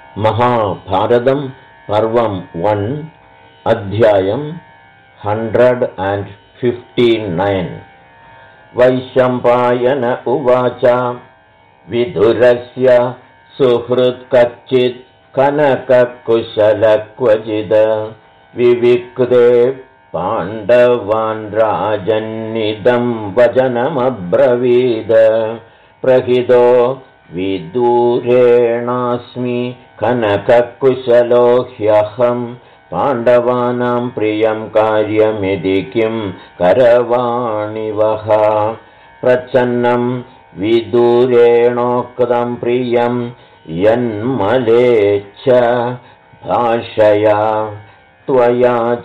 महाभारतं पर्वं 1 अध्यायं 159 वैशम्पायन उवाच विदुरस्य सुहृत्कच्चित् कनककुशलक्वचिद् विविक्ते पाण्डवान् राजन्निदं वचनमब्रवीद प्रहितो विदूरेणास्मि कनककुशलो ह्यहं पाण्डवानां प्रियं कार्यमिति किं करवाणि वः प्रच्छन्नं विदूरेणोक्तं प्रियं यन्मलेच्छ भाषया त्वया च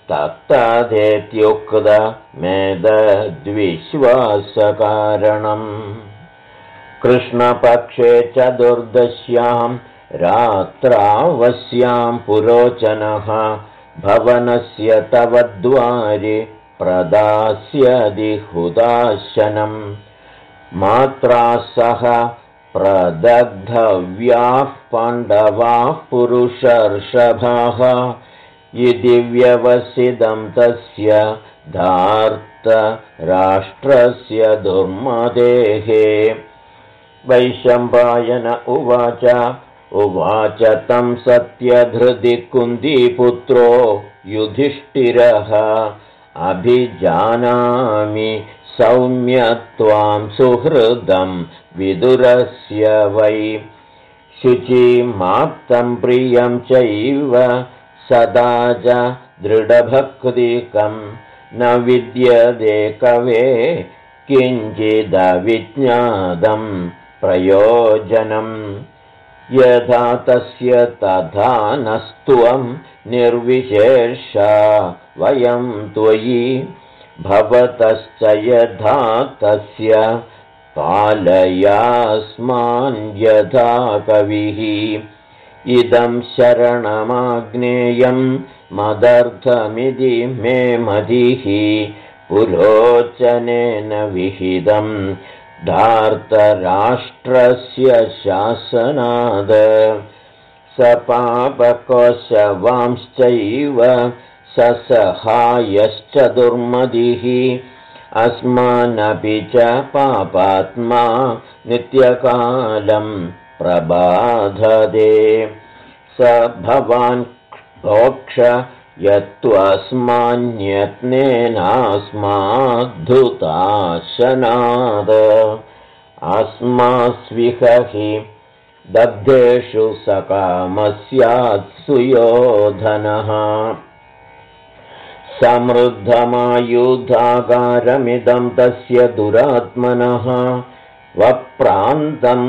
तत्तदेत्युक्तमेतद्विश्वासकारणम् कृष्णपक्षे चतुर्दश्यां रात्रावस्यां पुरोचनः भवनस्य तव द्वारि प्रदास्यति हुताशनं मात्रा सह प्रदग्धव्याः पाण्डवाः पुरुषर्षभाः इति व्यवसितं तस्य धार्तराष्ट्रस्य दुर्मदेः वैशम्पायन उवाच तं सत्यधृति कुन्तीपुत्रो युधिष्ठिरः अभिजानामि सौम्यत्वां सुहृदं विदुरस्य वै शुचिमाप्तं प्रियं चैव सदा च दृढभक्तिकं न विद्यते कवे किञ्चिदविज्ञातं प्रयोजनं यथा तस्य तथा नस्त्वं निर्विशेषा वयं त्वयि भवतश्च यथा तस्य पालयास्मान् यथा कविः इदं शरणमाग्नेयं मदर्थमिति मे मतिः पुरोचनेन विहितं धार्तराष्ट्रस्य शासनाद स पापकोशवांश्चैव ससहायश्च दुर्मदिः अस्मानपि च पापात्मा नित्यकालं प्रबाधते स भवान् भोक्ष यत्त्वस्मान्यत्नेनास्माद्धुताशनाद अस्मास्विह हि दग्धेषु सकामस्यात् सुयोधनः समृद्धमायुधागारमिदं तस्य दुरात्मनः वप्रान्तं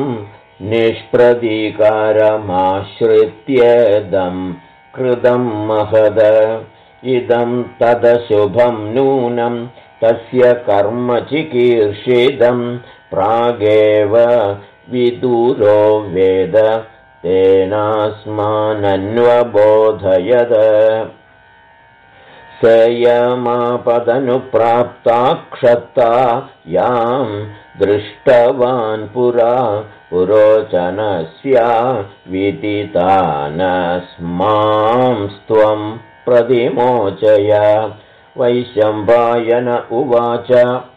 निष्प्रतीकारमाश्रित्येदं कृतं महद इदं तदशुभं नूनं तस्य कर्म चिकीर्षितं प्रागेव विदूरो वेद तेनास्मानन्वबोधयद सेयमापदनुप्राप्ता क्षत्ता यां दृष्टवान् पुरा पुरोचनस्या विदितानस्मांस्त्वं प्रतिमोचय वैशम्पायन उवाच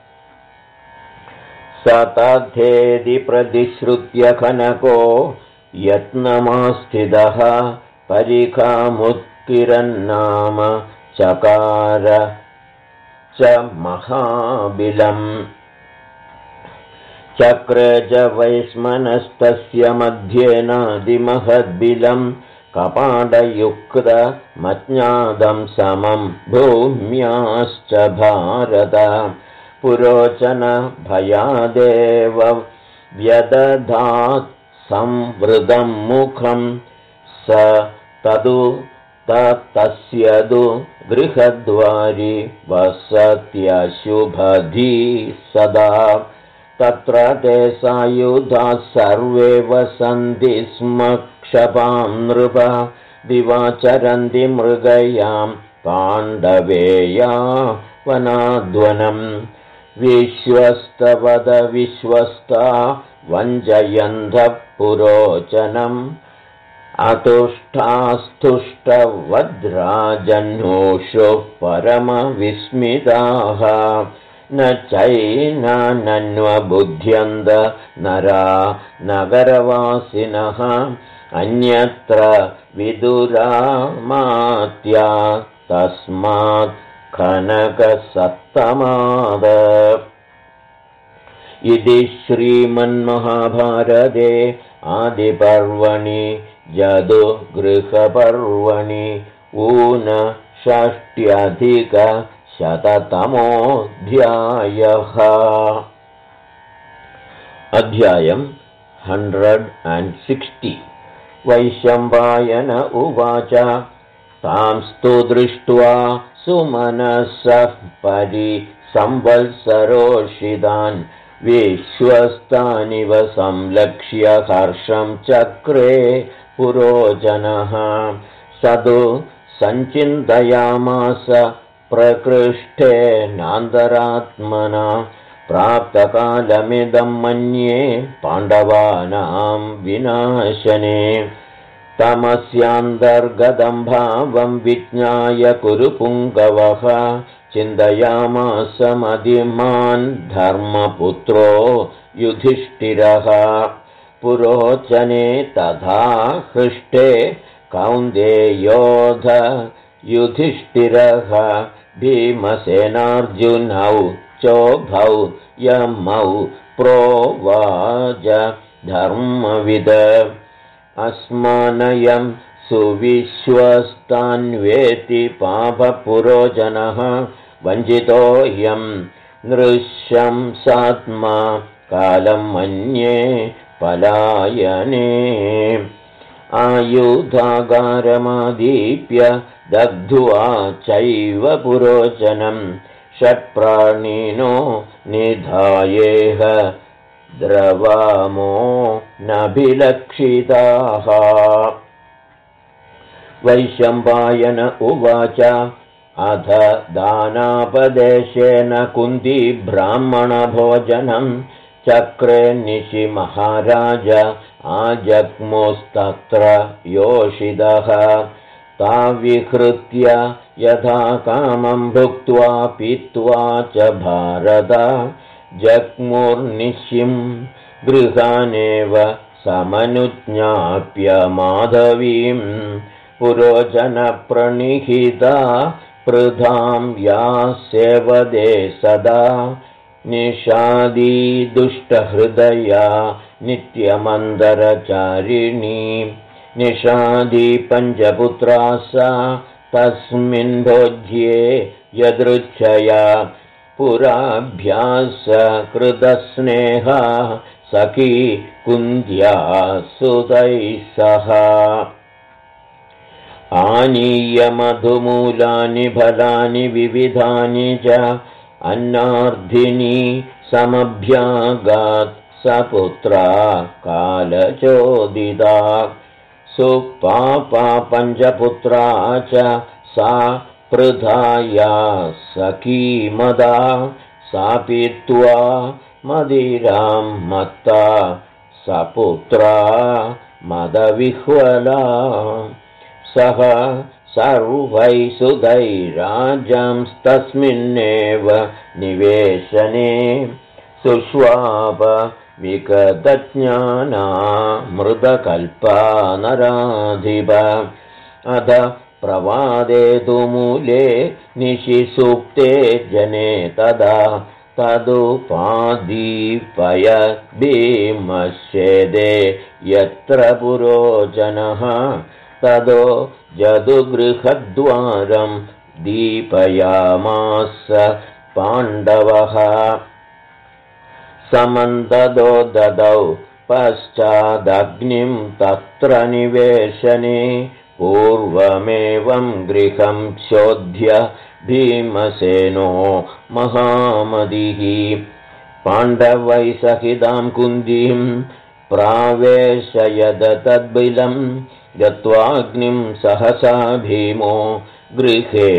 स तथेति प्रतिश्रुत्य कनको यत्नमास्थितः परिखामुत्किरन्नाम चकार च महाबिलम् चक्रे च वैश्मनस्तस्य मध्येनादिमहद्बिलं कपाटयुक्तमज्ञातं समं भूम्याश्च भारत पुरोचन भयादेव व्यदधात् संवृतं मुखं स तदु तस्य गृहद्वारि वसत्यशुभधी सदा तत्र ते सायुधाः सर्वे वसन्ति स्म क्षपां नृप दिवाचरन्ति मृगयां पाण्डवेया वनाद्वनं विश्वस्तवद विश्वस्ता वञ्जयन्धः पुरोचनम् अतुष्टास्तुष्टवद्राजन्योषुः परमविस्मिताः न चैनानन्वबुध्यन्त नरा नगरवासिनः अन्यत्र विदुरामात्या तस्मात् कनकसप्तमाद। इति श्रीमन्महाभारते आदिपर्वणि जदुगृहपर्वणि ऊनषष्ट्यधिकशततमोऽध्यायः। अध्यायम् 160। वैशम्पायन उवाच तांस्तु दृष्ट्वा सुमनसः परिसंवत्सरोषितान् विश्वस्तानिव संलक्ष्य हर्षं चक्रे पुरोजनः। स तु सञ्चिन्तयामास प्रकृष्टेनान्तरात्मना प्राप्तकालमिदं मन्ये पाण्डवानां विनाशने। तमस्यान्तर्गतं भावं विज्ञाय कुरुपुङ्गवः चिन्तयामास मदिमान् धर्मपुत्रो युधिष्ठिरः। पुरोचने तथा हृष्टे कौन्तेयोऽध युधिष्ठिरः भीमसेनार्जुनौ चोभौ यमौ प्रोवाच धर्मविद अस्मानयं सुविश्वस्तान्वेति पापपुरोजनः वञ्चितोऽयं नृशंसात्मा कालं मन्ये पलायने। आयुधागारमादीप्य दग्ध्वा चैव पुरोचनं षट्प्राणिनो निधायेह द्रवामो नभिलक्षिताः। वैशम्पायन उवाच अथ दानापदेशेन कुन्ती ब्राह्मणभोजनं चक्रे निशि महाराज आजग्मुस्तत्र योषितः। ताविहृत्य यथा कामं भुक्त्वा पीत्वा च भारत जग्मुर्निशिं गृहानेव समनुज्ञाप्य माधवीं पुरोचनप्रणिहिता पृथां या सेवदे सदा। निषादी दुष्टहृदया नित्यमन्दरचारिणी निषादी पञ्चपुत्रा सा तस्मिन् भोज्ये यदृच्छया पुराभ्यास कृतस्नेहा सखी कुन्त्या सुतैः सह। आनीय मधुमूलानि फलानि विविधानि च अन्नार्धिनी समभ्यागात् सपुत्रा कालचोदिता। सुपापा पञ्चपुत्रा च सा पृथाया सखी मदा। सा पीत्वा मदिरां मत्ता सपुत्रा मदविह्वला। सह सर्वैः सुतैराजंस्तस्मिन्नेव निवेशने सुष्वाप विगतज्ञाना मृदकल्पा नराधिप। अध प्रवादे तु मूले निशिसूक्ते जने तदा तदुपादीपय भीमश्चेदे यत्र पुरोचनः तदो जदुगृहद्वारं दीपयामास पाण्डवः। समन्तदो ददौ पश्चादग्निं तत्र निवेशने पूर्वमेवं गृहं शोध्य भीमसेनो महामतिः पाण्डवैः सहितां कुन्तीं प्रावेशयद तद्बिलं गत्वाग्निं सहसा भीमो गृहे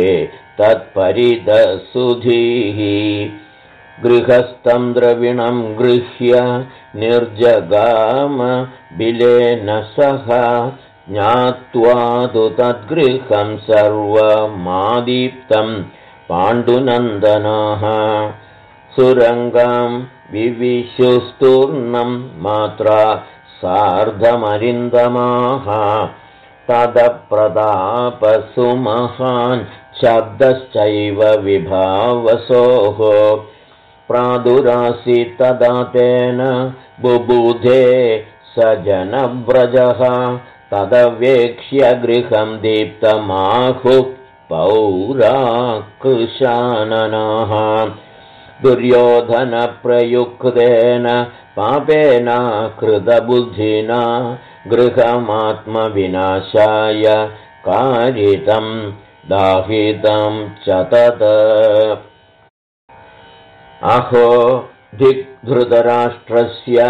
तत्परिदसुधीः। गृहस्थं द्रविणं गृह्य निर्जगाम बिलेन सह ज्ञात्वा तु तद्गृहं सर्वमादीप्तं पाण्डुनन्दनाः सुरङ्गां विविशुस्तूर्णं मात्रा सार्धमरिन्दमाः तदप्रतापसुमहान् शब्दश्चैव विभावसोः प्रादुरासि तदा तेन बुबुधे स जनव्रजः तदवेक्ष्य गृहं दीप्तमाहुः पौराकृशाननाः दुर्योधनप्रयुक्तेन पापेन कृतबुद्धिना गृहमात्मविनाशाय कारितं दाहितं च तत् अहो दिग्धृतराष्ट्रस्य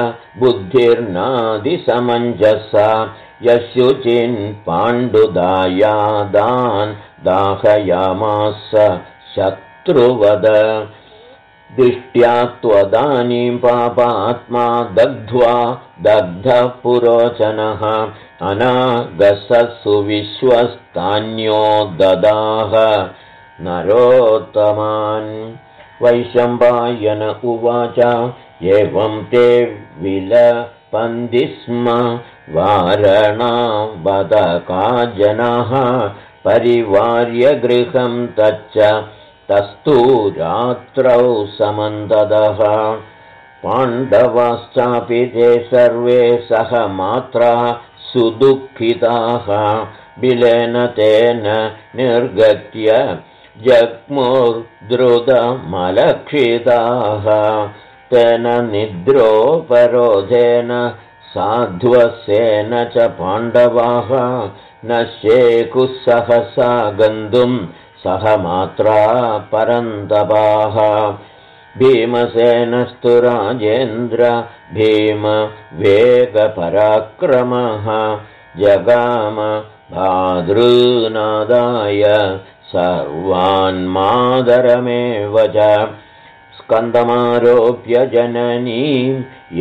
बुद्धिर्नादिसमञ्जसा यशुचिन् पाण्डुदायादान् दाहयामास शत्रुवद दिष्ट्या त्वदानीं पापात्मा दग्ध्वा दग्धः पुरोचनः अनागसत्सु विश्वस्तान्यो ददाह नरोत्तमान् वैशम्पायन उवाच एवं ते विलपन्ति स्म वारणावदका जनाः परिवार्य गृहं तच्च तस्तु रात्रौ समन्ददः पाण्डवाश्चापि ते सर्वे सह मात्रा सुदुःखिताः बिलेन तेन निर्गत्य जग्मुर्द्रुतमलक्षिताः तेन निद्रोपरोधेन साध्वसेन च पाण्डवाः न शेकुः सहसा गन्तुं सह मात्रा परन्तपाः भीमसेनस्तु राजेन्द्र भीम वेगपराक्रमः जगाम भादृनादाय सर्वान्मादरमेव च स्कन्दमारोप्य जननीं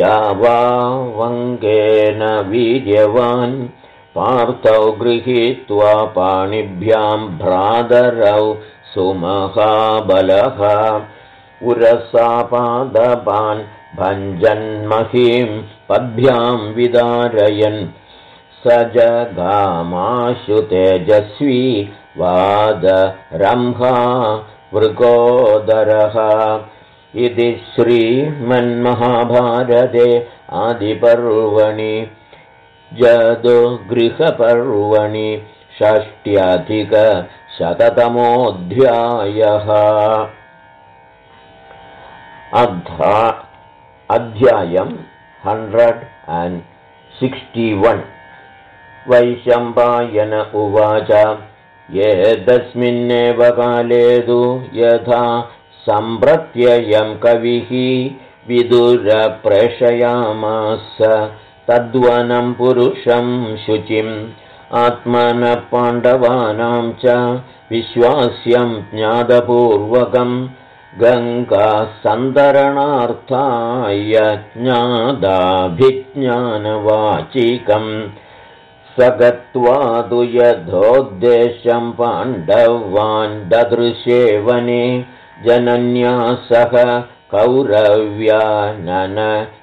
यावावङ्गेन वीर्यवान् पार्थौ गृहीत्वा पाणिभ्यां भ्रातरौ सुमहाबलः उरसापादपान् भञ्जन्महीं पद्भ्यां विदारयन् स जगामाशु तेजस्वी वादरंहा वृकोदरः इति श्रीमन्महाभारते आदिपर्वणि जदुगृहपर्वणि षष्ट्यधिकशततमोऽध्यायः अध्यायं 161 वैशम्पायन उवाच एतस्मिन्नेव काले तु यथा सम्प्रत्ययं कविः विदुरप्रेषयामास तद्वनं पुरुषं शुचिम् आत्मनः पाण्डवानां च विश्वास्यं ज्ञातपूर्वकं गङ्गासन्तरणार्थाय ज्ञादाभिज्ञानवाचिकम् स गत्वा तु यथोद्देशं पाण्डवान् ददृशे वने जनन्या सह कौरव्यानन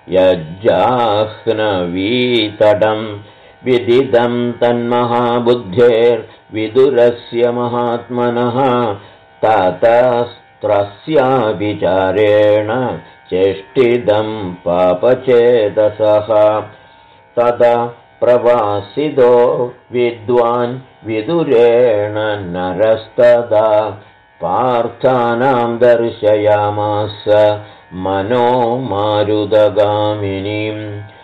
यज्जाह्नवीतटं विदितं तन्महाबुद्धेर्विदुरस्य महात्मनः ततस्त्रस्याभिचारेण चेष्टिदं पापचेतसः तदा प्रवासितो विद्वान् विदुरेण नरस्तदा पार्थानां दर्शयामास मनो मारुतगामिनीं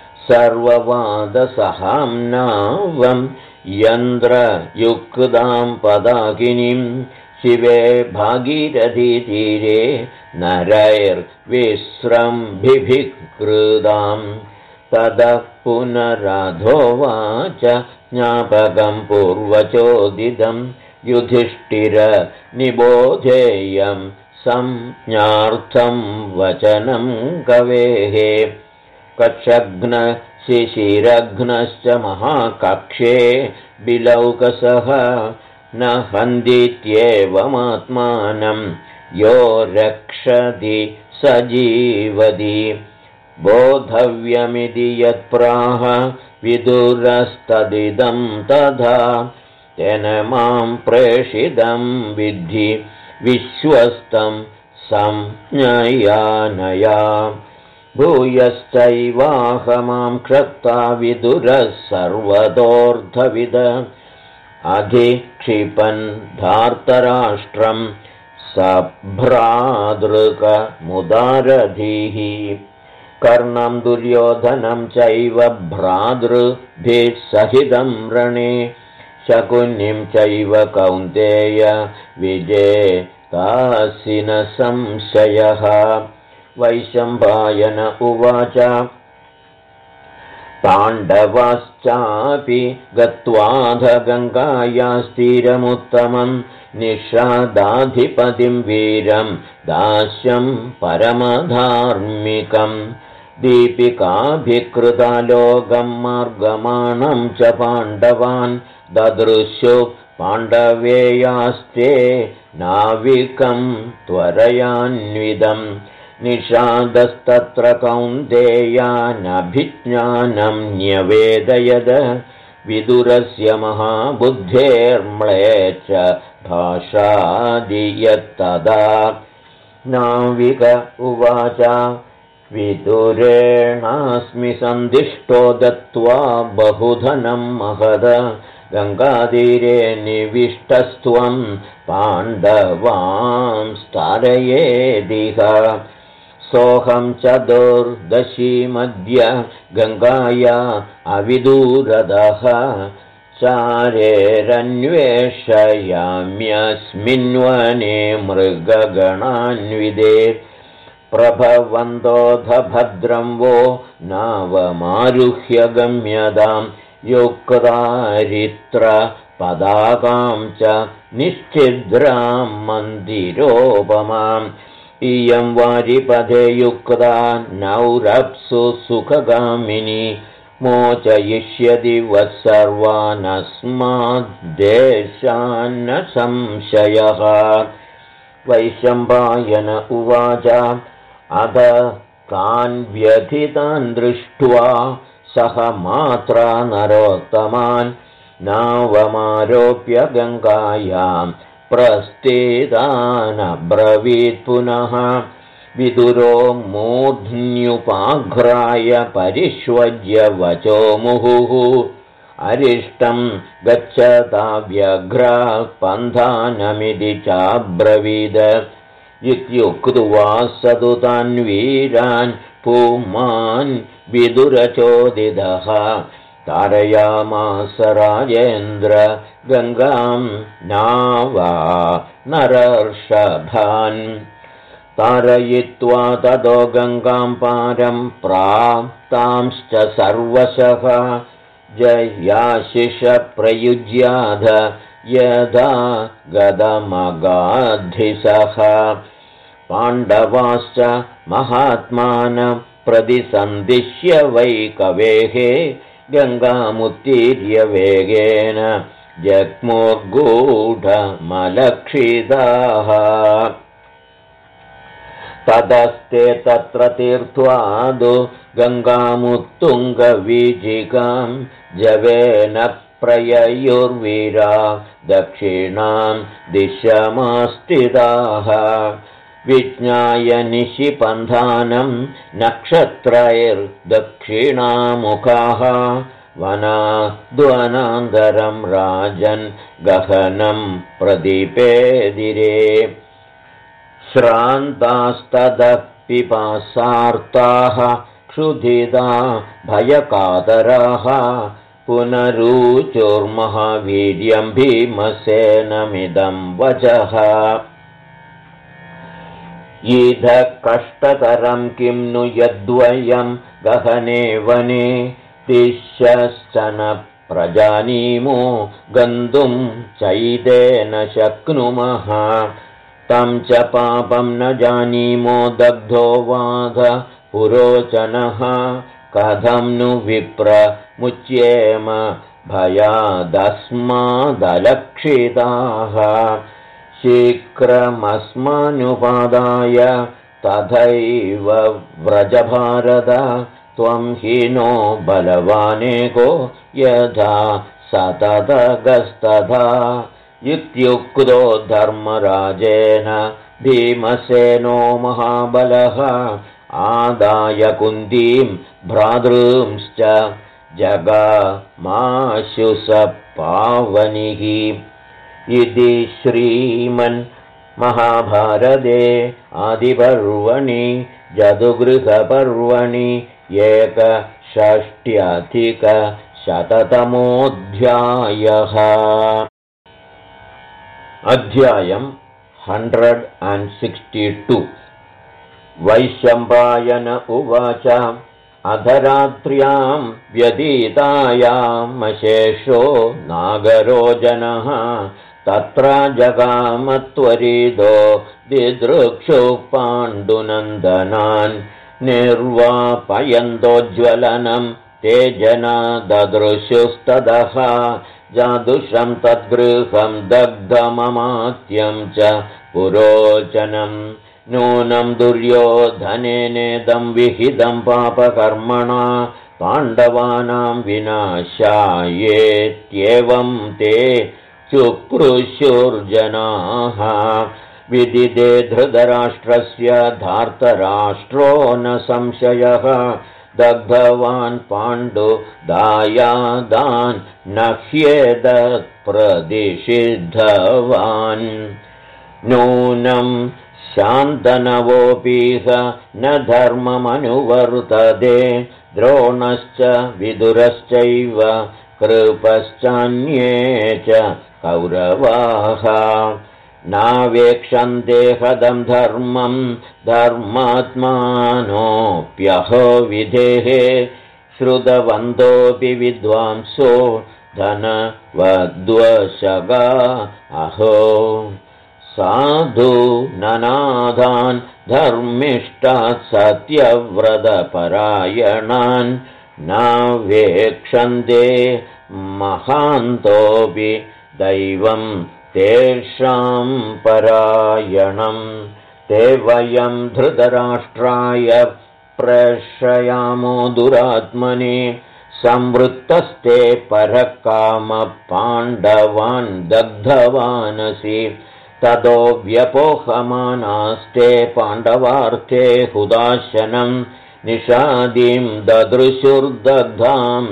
सर्ववादसहाम्नावं यन्द्रयुक्तां पदाकिनीं शिवे भागीरथीतीरे नरैर्विस्रम्भिभिकृताम् ततः पुनरधोवाच ज्ञापकं पूर्वचोदितं युधिष्ठिर निबोधेयं संज्ञार्थं वचनं कवेः कक्षघ्न शिशिरघ्नश्च महाकक्षे बिलौकसः न हन्दित्येवमात्मानं यो रक्षति स जीवति बोधव्यमिति यत्प्राह विदुरस्तदिदं तथा तेन मां प्रेषितं विद्धि विश्वस्तं संज्ञयानया भूयश्चैवाहमां क्षत्ता विदुरः सर्वतोऽर्थविद अधिक्षिपन् धार्तराष्ट्रं सभ्रातृकमुदारधीः कर्णं दुर्योधनं चैव भ्रातृभिः सहितं रणे शकुनिं चैव कौन्तेय विजेतासि न संशयः वैशम्पायन उवाच पाण्डवाश्चापि गत्वाध गङ्गायास्तीरमुत्तमं निषादाधिपतिं वीरं दास्यं परमधार्मिकं दीपिकाभिकृतालोकं मार्गमाणं च पाण्डवान् ददृशु पाण्डवेयास्ते नाविकं त्वरयान्विदम् निषादस्तत्र कौन्तेयानभिज्ञानं न्यवेदयद विदुरस्य महाबुद्धेर्म्लेच्छ भाषादियत्तदा नाविक उवाच विदुरेणास्मि सन्दिष्टो दत्त्वा बहुधनं महद गङ्गातीरे निविष्टस्त्वं पाण्डवां स्तारयेदिह सोऽहं चतुर्दशीमद्य गङ्गाया अविदूरदः चारेरन्वेषयाम्यस्मिन्वने मृगगणान्विदे प्रभवन्तोऽथ भद्रं वो नावमारुह्य गम्यतां युक्तारित्रपदाकां च निश्चिद्रां मन्दिरोपमाम् इयं वारिपदे युक्ता नौरप्सु सुखगामिनी मोचयिष्यति वः सर्वानस्माद्देशान्न संशयः वैशम्पायन उवाच अध तान् व्यथितान् दृष्ट्वा सह मात्रा नरोत्तमान् नावमारोप्य गङ्गायां प्रस्थितानब्रवीत् पुनः विदुरो मूर्ध्न्युपाघ्राय परिष्वज्य वचो मुहुः अरिष्टं गच्छता व्यघ्रा पन्थानमिति चाब्रवीद इत्युक्त्वा सदुतान् वीरान् पुमान् विदुरचोदितः तारयामास राजेन्द्र गङ्गां नावा नरर्षभान् तारयित्वा ततो गङ्गां पारं प्राप्तांश्च सर्वशः जयाशिष प्रयुज्याध यदा गदमगाधिसः पाण्डवाश्च महात्मान प्रतिसन्दिश्य वै कवेः गङ्गामुत्तीर्य वेगेन जग्मुर्गूढमलक्षिताः तदस्ते तत्र तीर्त्वादु गङ्गामुत्तुङ्गवीजिकां जवेन प्रययुर्वीरा दक्षिणां दिशमास्थिताः विज्ञाय निशिपन्थानं नक्षत्रैर्दक्षिणामुखाः वनाद्वनान्तरं राजन् गहनं प्रदीपेदिरे श्रान्तास्ततः पिपासार्ताः क्षुधिता भयकातराः पुनरूचुर्महावीर्यं भीमसेनमिदं वचः ईदः कष्टतरं किं नु यद्वयं गहने वने दिश्यश्चन प्रजानीमो गन्तुं चैतेन शक्नुमः तं च पापं न जानीमो दग्धो वाध पुरोचनः कथं नु विप्रमुच्येम भयादस्मादलक्षिताः शीघ्रमस्मानुपादाय तथैव व्रजभारत त्वं हीनो बलवानेको यथा सततगस्तथा इत्युक्तो धर्मराजेन भीमसेनो महाबलः आदाय कुन्तीं भ्रातॄंश्च जगामाशुसपावनिः इति श्रीमन्महाभारते आदिपर्वणि जदुगृहपर्वणि 160अधिकशततमोऽध्यायः। अध्यायम् 162। वैशम्पायन उवाच अधरात्र्यां व्यतीतायामशेषो नागरो जनः तत्र जगामत्वरिदो दिदृक्षुः पाण्डुनन्दनान् निर्वापयन्तोज्ज्वलनं ते जना ददृशुस्ततः जादुषं तद्गृहं दग्धममात्यं च पुरोचनं नूनं दुर्योधनेनेदं विहितं पापकर्मणा पाण्डवानां विनाशायेत्येवं ते चुक्रुशुर्जनाः विदिते धृतराष्ट्रस्य धार्तराष्ट्रो न संशयः दग्धवान् पाण्डुदायादान् न ह्येतत्प्रदिषिद्धवान् नूनं शान्तनवोऽपीह न धर्ममनुवर्तते द्रोणश्च विदुरश्चैव कृपश्चान्ये च कौरवाः नावेक्षन्ते हदं धर्मं धर्मात्मानोऽप्यहो विधेः श्रुतवन्तोऽपि विद्वांसो धनवद्वशगा अहो साधु ननाथान् धर्मिष्ठात् सत्यव्रतपरायणान् नावेक्षन्ते महान्तोऽपि दैवं तेषां परायणं ते वयं धृतराष्ट्राय प्रेषयामो दुरात्मनि संवृत्तस्ते परकामपाण्डवान् दग्धवानसि ततो व्यपोहमानास्ते पाण्डवार्थे हुदाशनं निषादीं ददृशुर्दग्धां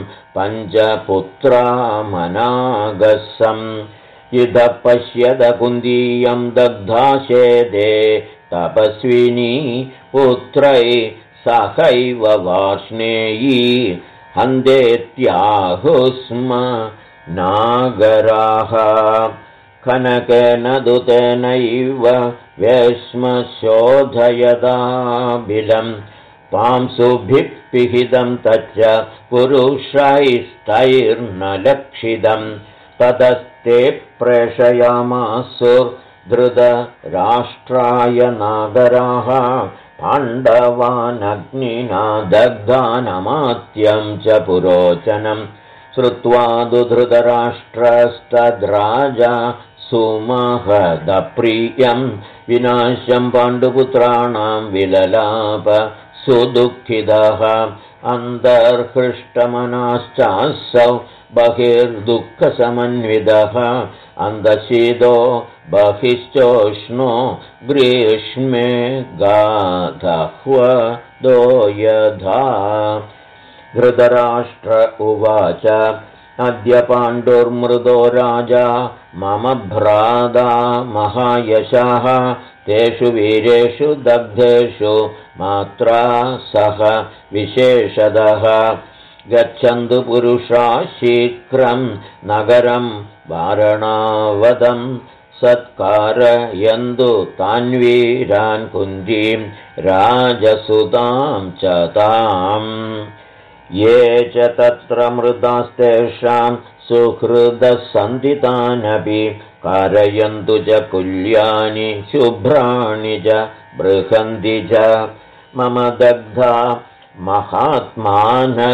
पञ्चपुत्रामनागसम् इदः पश्यद कुन्दीयं दग्धाशेदे तपस्विनी पुत्रै सहैव वार्ष्णेयी हन्देत्याहुस्म नागराः कनकेन दुतेनैव वेश्मशोधयदाबिलं पांसुभिः पिहितं तच्च पुरुषैस्तैर्न लक्षितं ततस्ते प्रेषयामासुर्धृतराष्ट्राय नागराः पाण्डवानग्निना दग्धानमात्यं च पुरोचनं श्रुत्वा धृतराष्ट्रस्तद्राजा सुमहदप्रियं विनाशं पाण्डुपुत्राणां विललाप सुदुःखितः अन्तर्हृष्टमनाश्चासौ बहिर्दुःखसमन्वितः अन्तशीतो बहिश्चोष्णो ग्रीष्मे गाधह्वदो यथा धृतराष्ट्र उवाच अद्य पाण्डुर्मृदो राजा मम भ्राता महायशः तेषु वीरेषु दग्धेषु मात्रा सह विशेषतः गच्छन्तु पुरुषा शीघ्रं नगरं वारणावतं सत्कारयन्तु तान्वीरान् कुन्तीं राजसुतां च ताम् ये च तत्र मृतास्तेषां सुहृदसन्धितानपि कारयन्तु च कुल्यानि शुभ्राणि च बृहन्ति च मम दग्धा महात्मानः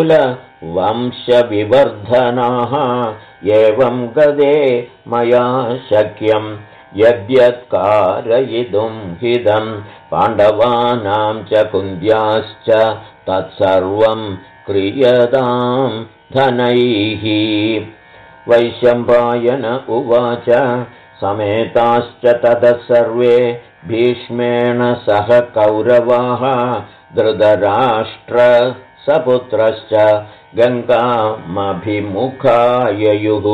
कुलवंशविवर्धनाः एवं गदे मया शक्यं यद्यत्कारयितुं हिदं पाण्डवानां च कुन्द्याश्च तत्सर्वं क्रियतां धनैः। वैशम्पायन उवाच समेताश्च ततः सर्वे भीष्मेण सह कौरवाः धृतराष्ट्रसपुत्रश्च गङ्गामभिमुखाययुः।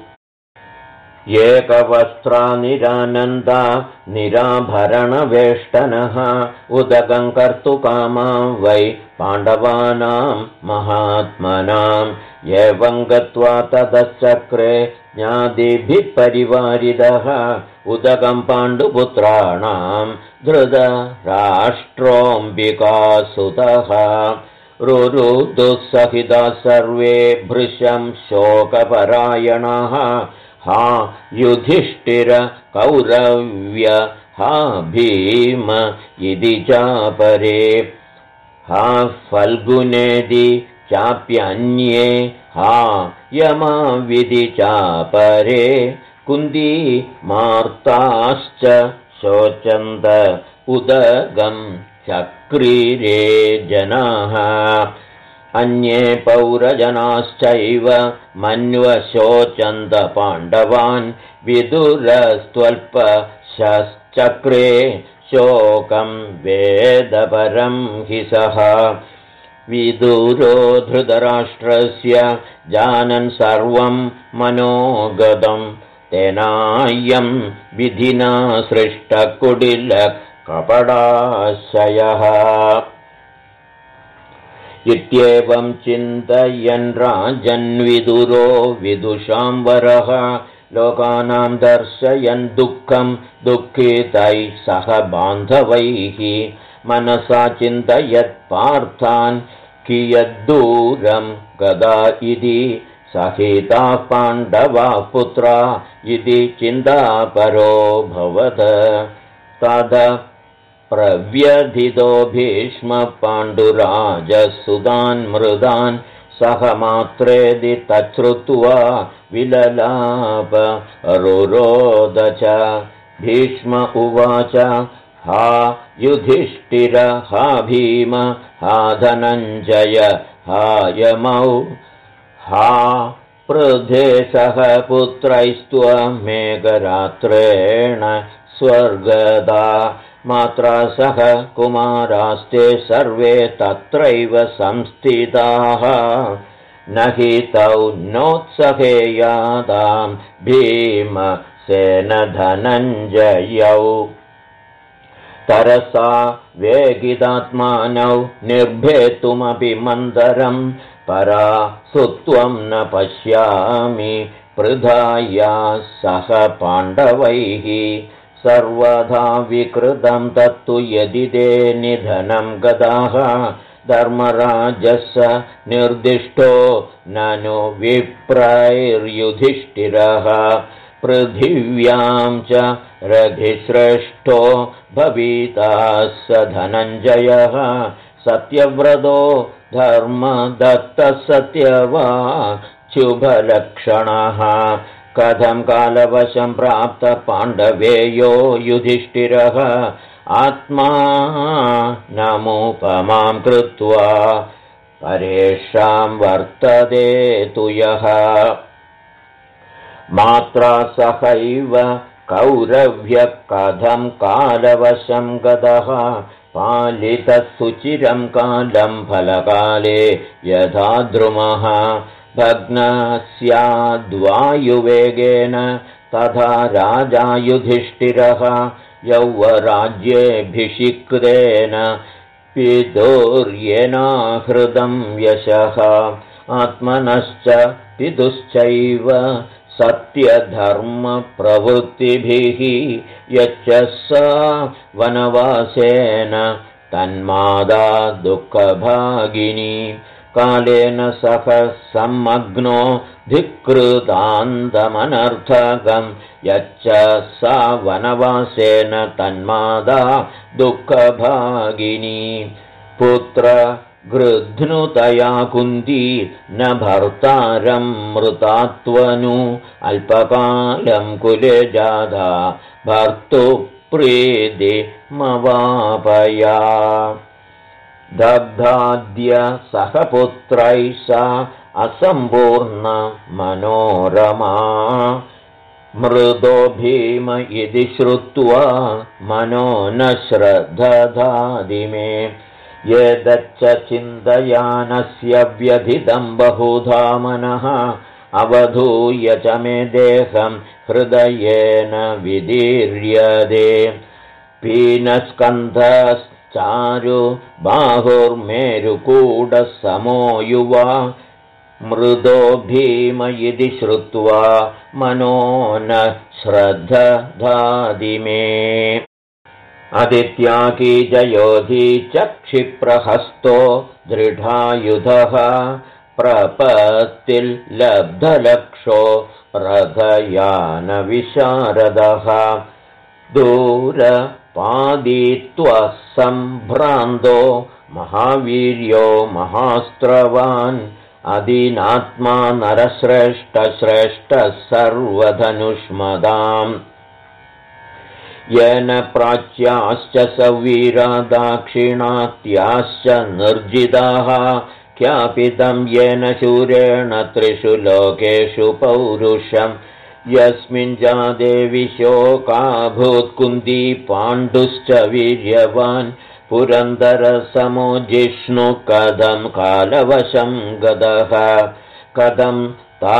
एकवस्त्रानिरानन्दा निराभरणवेष्टनः उदकं कर्तुकामा वै पाण्डवानां महात्मनाम् एवं गत्वा ततश्चक्रे ज्ञातिभिः परिवारितः उदकं पाण्डुपुत्राणां धृतराष्ट्रोऽम्बिकासुतः। रुरुदुःसहिताः सर्वे भृशं शोकपरायणाः हा युधिष्ठिर कौरव्य हा भीम इति चापरे हा फल्गुनेदि चाप्यन्ये हा यमाविधि चापरे कुन्ती मार्ताश्च शोचन्त उदगं चक्रिरे जनाः। अन्ये पौरजनाश्चैव मन्वशोचन्त पाण्डवान् विदुरस्त्वल्पशश्चक्रे शोकं वेदपरं हि सः। विदुरो धृतराष्ट्रस्य जानन् सर्वं मनोगतं तेनायं विधिना सृष्टकुटिलकपटाशयः। इत्येवं चिन्तयन् राजन्विदुरो विदुषाम्बरः लोकानां दर्शयन् दुःखं दुःखितैः सह बान्धवैः मनसा चिन्तयत् पार्थान् कियद्दूरं गदा इति सहिताः पाण्डवाः पुत्रा इति चिन्तापरो भवत्। तद प्रव्यथितो भीष्म पाण्डुराजसुतान् मृदान् सह मात्रेदि तच्छ्रुत्वा विललाप रुरोद च। भीष्म उवाच हा युधिष्ठिर हा भीम हा धनञ्जय हा यमौ हा पृथे सह पुत्रैस्त्वमेकरात्रेण स्वर्गदा मात्रा सह कुमारास्ते सर्वे तत्रैव संस्थिताः न हि तौ नोत्सहेयादां भीमसेनधनञ्जयौ तरसा वेगिदात्मानौ निर्भेतुमपि मन्दरं परा सुत्वं न पश्यामि पृथाया सह पाण्डवैः सर्वथा विकृतं तत्तु यदि ते निधनं गदाः धर्मराजस्य निर्दिष्टो ननु विप्रैर्युधिष्ठिरः पृथिव्यां च रघिश्रेष्ठो भविता स धनञ्जयः सत्यव्रतो धर्मदत्तः सत्यवाच्युभलक्षणः कथं कालवशं प्राप्त पाण्डवेयो युधिष्ठिरः आत्मा नमुपमां कृत्वा परेषां वर्तते तु यः मात्रा सहैव कौरव्यः कथं कालवशं गतः पालितः सुचिरं कालं फलकाले यथा द्रुमः भग्नस्याद्वायुवेगेन तथा राजा युधिष्ठिरः यौवराज्येऽभिषिक्तेन पितुर्येनाहृतं यशः आत्मनश्च पितुश्चैव सत्यधर्मप्रवृत्तिभिः यच्च स वनवासेन तन्मादा दुःखभागिनी कालेन सह सम्मग्नो धिक्कृतान्तमनर्थकं यच्च सा वनवासेन तन्मादा दुःखभागिनी पुत्र गृध्नुतया कुन्ती न भर्तारं मृतात्वनु अल्पकालं कुले जाता भर्तुप्रीतिमवापया दग्धाद्य सह पुत्रैः सा असम्पूर्णमनोरमा मृदो भीम इति श्रुत्वा मनो न श्रद्धधादिमे यदच्च चिन्तयानस्य व्यथितं बहुधा मनः अवधूय च मे देहं हृदयेन विदीर्यते पीनस्कन्धश्चारु बाहुर्मेरुकूटसमो युवा मृदो भीम इति श्रुत्वा मनो न श्रद्धधादिमे अदित्याकीजयोधी च क्षिप्रहस्तो दृढायुधः प्रपत्तिर्लब्धलक्षो रथयानविशारदः दूरपादित्वः सम्भ्रान्तो महावीर्यो महास्त्रवान् अदीनात्मा नरश्रेष्ठश्रेष्ठः सर्वधनुष्मदाम् येन प्राच्याश्च सवीरा दाक्षिणात्याश्च निर्जिताः ख्यापितं येन शूरेण त्रिषु लोकेषु पौरुषं यस्मिन् जाते विशोकाभूत्कुन्ती पाण्डुश्च वीर्यवान् पुरन्दरसमो जिष्णु कथं कालवशं गतः कथं ता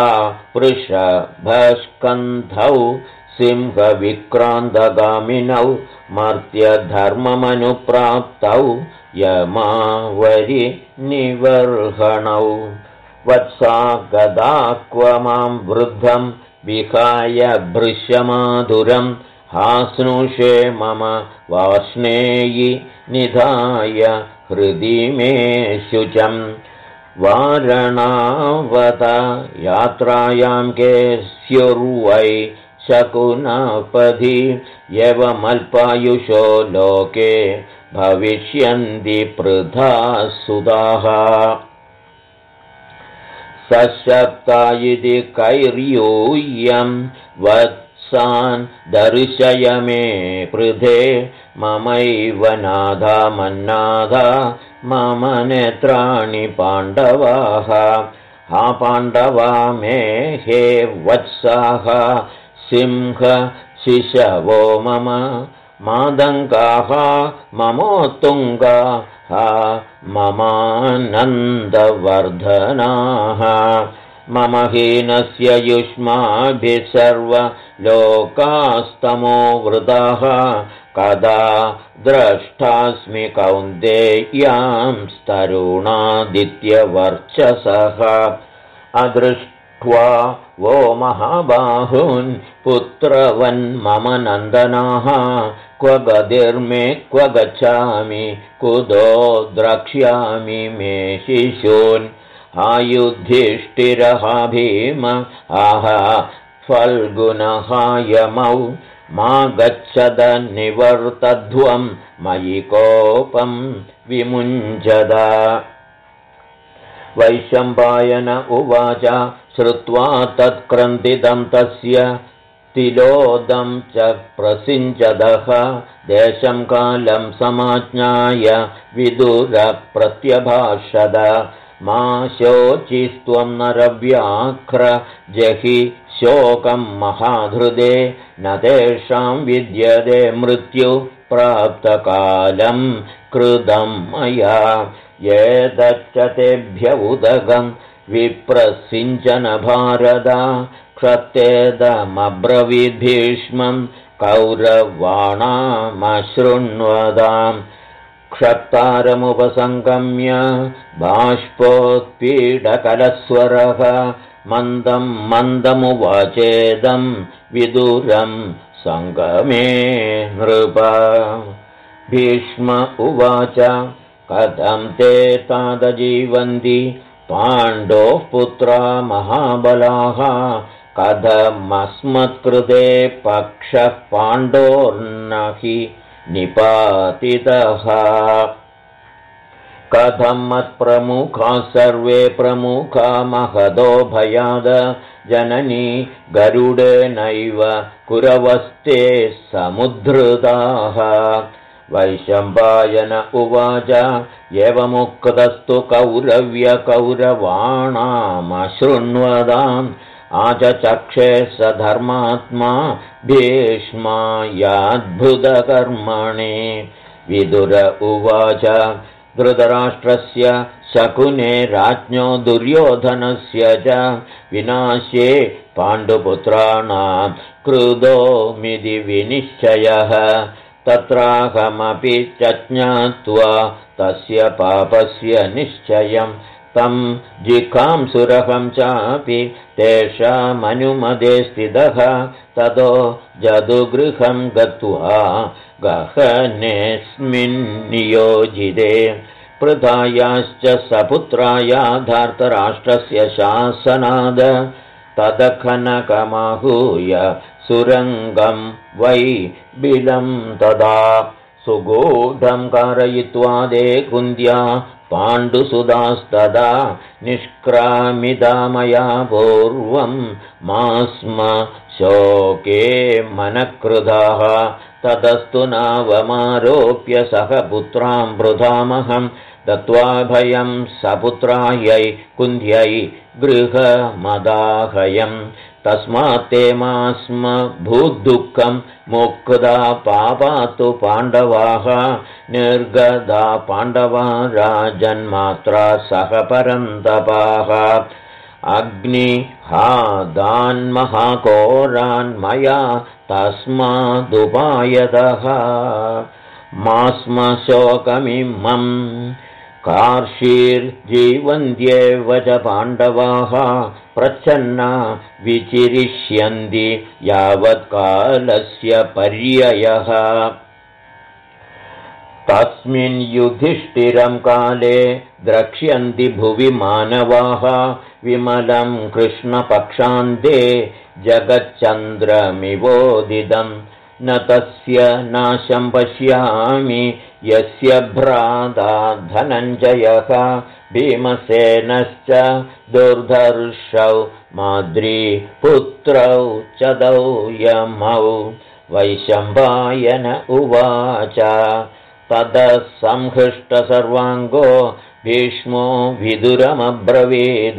वृषभस्कन्धौ सिंहविक्रान्तगामिनौ मर्त्यधर्ममनुप्राप्तौ यमावरिनिवर्हणौ वत्सा गदा क्व मां वृद्धं विहाय भृशमाधुरं हास्नुषे मम वार्ष्णेयि निधाय हृदि मे शुचं वारणावत यात्रायां केस्युर्वै शकुनापधि एवमल्पायुषो लोके भविष्यन्ति पृथा सुधाः सशक्ता इति कैर्यूयं वत्सान् दर्शय मे पृथे ममैव नाधा मन्नाधा मम नेत्राणि पाण्डवाः हा पाण्डवा मे हे वत्साः सिंह शिशवो मम मादङ्गाः ममोत्तुङ्गाः ममानन्दवर्धनाः मम हीनस्य युष्माभिः सर्वलोकास्तमो वृताः कदा द्रष्टास्मि कौन्तेयां तरुणादित्यवर्चसः अदृष्ट्वा वो महाबाहुन् पुत्रवन्मम नन्दनाः क्व गतिर्मे क्व गच्छामि कुतो द्रक्ष्यामि मे शिशून् आयुधिष्ठिरः भीम आह फल्गुनः यमौ मा गच्छद निवर्तध्वं मयि कोपं विमुञ्चद वैशम्पायन उवाच श्रुत्वा तत्क्रन्दितं तस्य तिलोदं च प्रसिञ्चदः देशं कालं समाज्ञाय विदुरप्रत्यभाषद मा शोचिस्त्वं नरव्याघ्र जहि शोकं महाधृदे न तेषां विद्यते मृत्यु प्राप्तकालं कृतं मया एतच्च तेभ्य उदगं विप्रसिञ्चन भारत क्षत्तेदमब्रवीद्भीष्मं कौरवाणामशृण्वताम् क्षत्तारमुपसङ्गम्य बाष्पोत्पीडकलस्वरः मन्दं मन्दमुवाचेदं विदुरं सङ्गमे नृप भीष्म उवाच कथं ते तादजीवन्ति पाण्डोः पुत्रा महाबलाः कथमस्मत्कृते पक्षः पाण्डोर्न हि निपातितः कथं मत्प्रमुखाः सर्वे प्रमुखा महदो भयाद जननी गरुडेनैव कुरवस्ते समुद्धृताः वैशम्पायन उवाच एवमुक्तस्तु कौरव्यकौरवाणामशृण्वदाम् आचचक्षे स धर्मात्मा भीष्मायाद्भुतकर्मणे विदुर उवाच धृतराष्ट्रस्य शकुने राज्ञो दुर्योधनस्य च विनाश्ये पाण्डुपुत्राणां कृतोमिति विनिश्चयः तत्राहमपि च ज्ञात्वा तस्य पापस्य निश्चयं तं जिघांसुरहं चापि तेषामनुमते स्थितः ततो जदुगृहं गत्वा गहनेऽस्मिन् नियोजिते पृथायाश्च सपुत्राया धार्तराष्ट्रस्य शासनाद तदखनकमाहूय सुरङ्गं वै बिलं तदा सुगूढं कारयित्वा दे कुन्द्या पाण्डुसुदास्तदा निष्क्रामिता मया पूर्वं मा स्म शोके मनकृधाः ततस्तु नावमारोप्य सह पुत्रां वृधामहं दत्त्वा भयं सपुत्रायै कुन्ध्यै गृहमदाहयम् तस्मात् ते मा स्म भूद्दुःखं मुक्ता पापातु पाण्डवाः निर्गदा पाण्डवा राजन्मात्रा सह परन्तपाः अग्निहादान्महाकोरान्मया तस्मादुपायतः मा स्म शोकमिमम् कार्षीर्जीवन्त्येव च पाण्डवाः प्रच्छन्ना विचिरिष्यन्ति यावत्कालस्य पर्ययः तस्मिन् युधिष्ठिरं काले द्रक्ष्यन्ति भुवि मानवाः विमलं कृष्णपक्षान्ते जगच्चन्द्रमिवोदितं न तस्य नाशं पश्यामि यस्य भ्राता धनञ्जयः भीमसेनश्च दुर्धर्षौ माद्रीपुत्रौ च दौ यमौ वैशम्पायन उवाच ततः संहृष्टसर्वाङ्गो भीष्मो विदुरमब्रवीद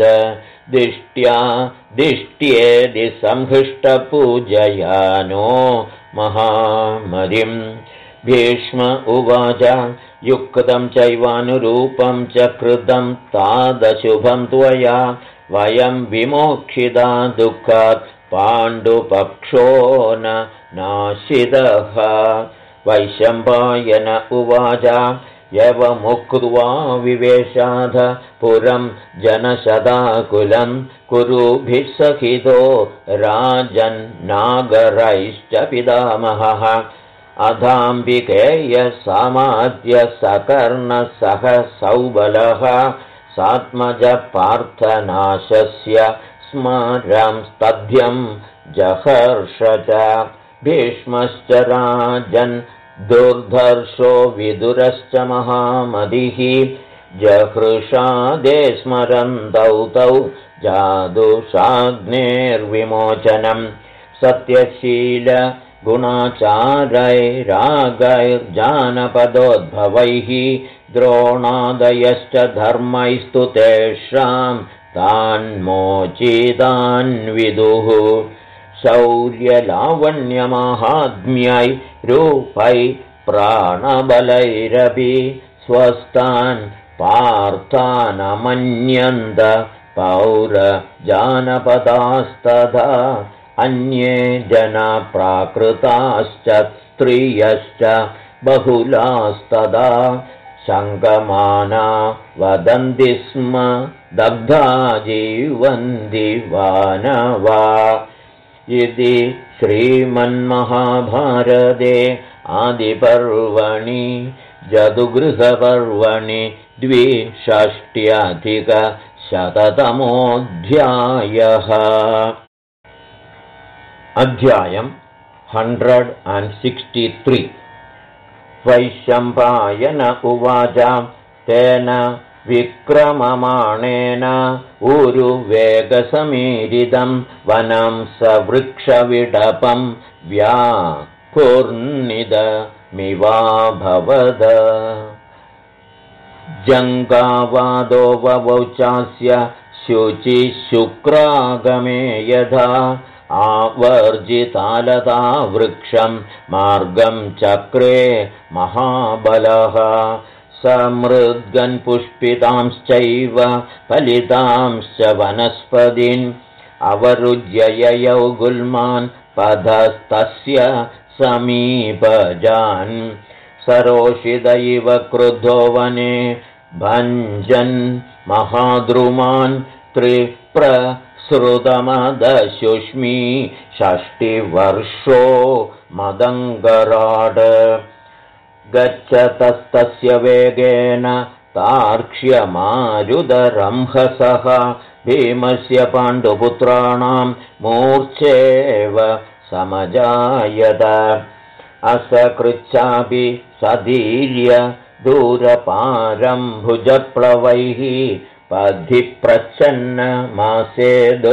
दिष्ट्येदि संहृष्टपूजयानो महामतिम् भीष्म उवाच युक्तं चैवानुरूपं च कृतं तादशुभं त्वया वयं विमोक्षिता दुःखात् पाण्डुपक्षो न नाशितः वैशम्पायन उवाच यवमुक्त्वा विवेशाध पुरं जनशदाकुलं कुरुभिः सहितो राजन्नागरैश्च पितामहः अधाम्बिकेय समाद्य सकर्णसह सौबलः सात्मज पार्थनाशस्य स्मरं स्तभ्यं जहर्ष च भीष्मश्च राजन् दुर्धर्षो विदुरश्च महामतिः जहृषादे स्मरन्तौ तौ जादुषाग्नेर्विमोचनं सत्यशील गुणाचारैरागैर्जानपदोद्भवैः द्रोणादयश्च धर्मैस्तु तेषां तान्मोचितान् विदुः शौर्यलावण्यमाहात्म्यै रूपै प्राणबलैरपि स्वस्थान् पार्थानमन्यन्त पौरजानपदास्तथा अन्ये जना प्राकृताश्च स्त्रियश्च बहुलास्तदा शङ्कमाना वदन्ति स्म दग्धा जीवन्ति वानवा इति श्रीमन्महाभारते आदिपर्वणि जदुगृहपर्वणि 265 अध्यायम् 163 वैशम्पायन उवाच तेन विक्रममाणेन उरुवेगसमीरितं वनं सवृक्षविडपं व्याकुर्निदमिवाभवद जङ्गावादो ववौचास्य शुचिशुक्रागमे यथा आवर्जितालता वृक्षं मार्गं चक्रे महाबलः समृद्गन् पुष्पितांश्चैव फलितांश्च वनस्पतीन् अवरुज्य ययौ गुल्मान् पदस्तस्य समीपजान् सरोषित इव क्रुद्धो वने भञ्जन् महाद्रुमान् त्रिप्रसृतमदशुष्मी षष्टिवर्षो मदङ्गराड गच्छतस्तस्य वेगेन तार्क्ष्यमारुदरंहसः भीमस्य पाण्डुपुत्राणां मूर्च्छेव समजायत असकृच्छापि सधीर्य दूरपारं भुजप्लवैः पद्धि प्रच्छन्नमासे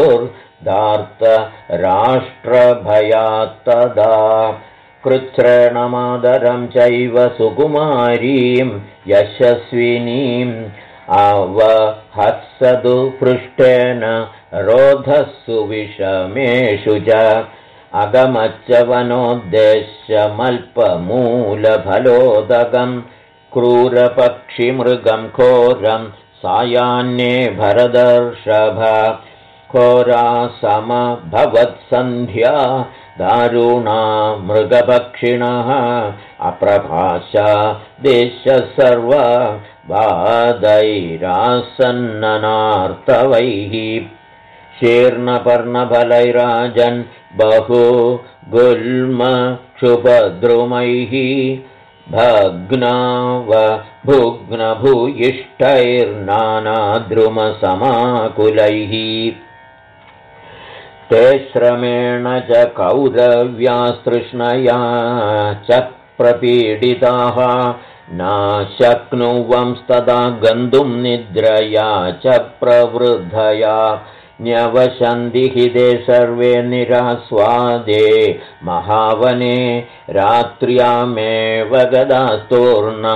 दुर्धार्तराष्ट्रभयात्तदा कृच्छ्रेणमादरं चैव सुकुमारीं यशस्विनीम् अवहत्सदु पृष्ठेन रोधस्सु विषमेषु च अगमच्च वनोद्देश्यमल्पमूलफलोदकं क्रूरपक्षिमृगं घोरं सायान्ये भरदर्षभ घोरा समभवत्सन्ध्या दारुणा मृगपक्षिणः अप्रभाषा देशः सर्वा वादैरासन्ननार्तवैः शीर्णपर्णफलैराजन् बहु गुल्मक्षुपद्रुमैः भग्नावभुग्नभूयिष्ठैर्नानाद्रुमसमाकुलैः ते श्रमेण च कौरव्यास्तृष्णया च प्रपीडिताः न शक्नुवंस्तदा गन्तुं निद्रया च प्रवृद्धया न्यवशन्ति हि ते सर्वे निरास्वादे महावने रात्र्यामेव गदास्तूर्णं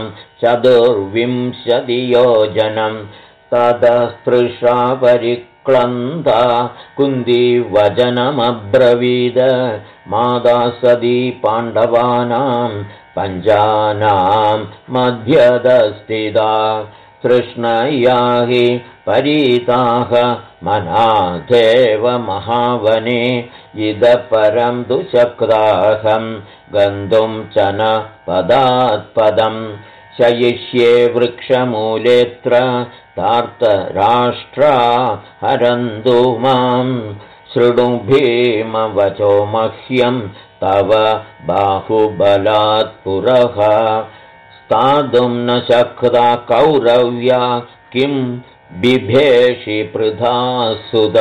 24 योजनं ततस्तृषा परिक्लन्ता कुन्ती वचनमब्रवीद माता सदी पाण्डवानां पञ्चानां मध्यदस्थिता तृष्णया हि परीताः मनादेव महावने इदपरं दुशक्ताहं गन्तुं च न पदात्पदं शयिष्ये वृक्षमूलेऽत्र तार्तराष्ट्रा हरन्तु मां शृणु भीमवचो मह्यं तव बाहुबलात् पुरः स्थातुं न शक्ता कौरव्या किं बिभेषि पृथा सुत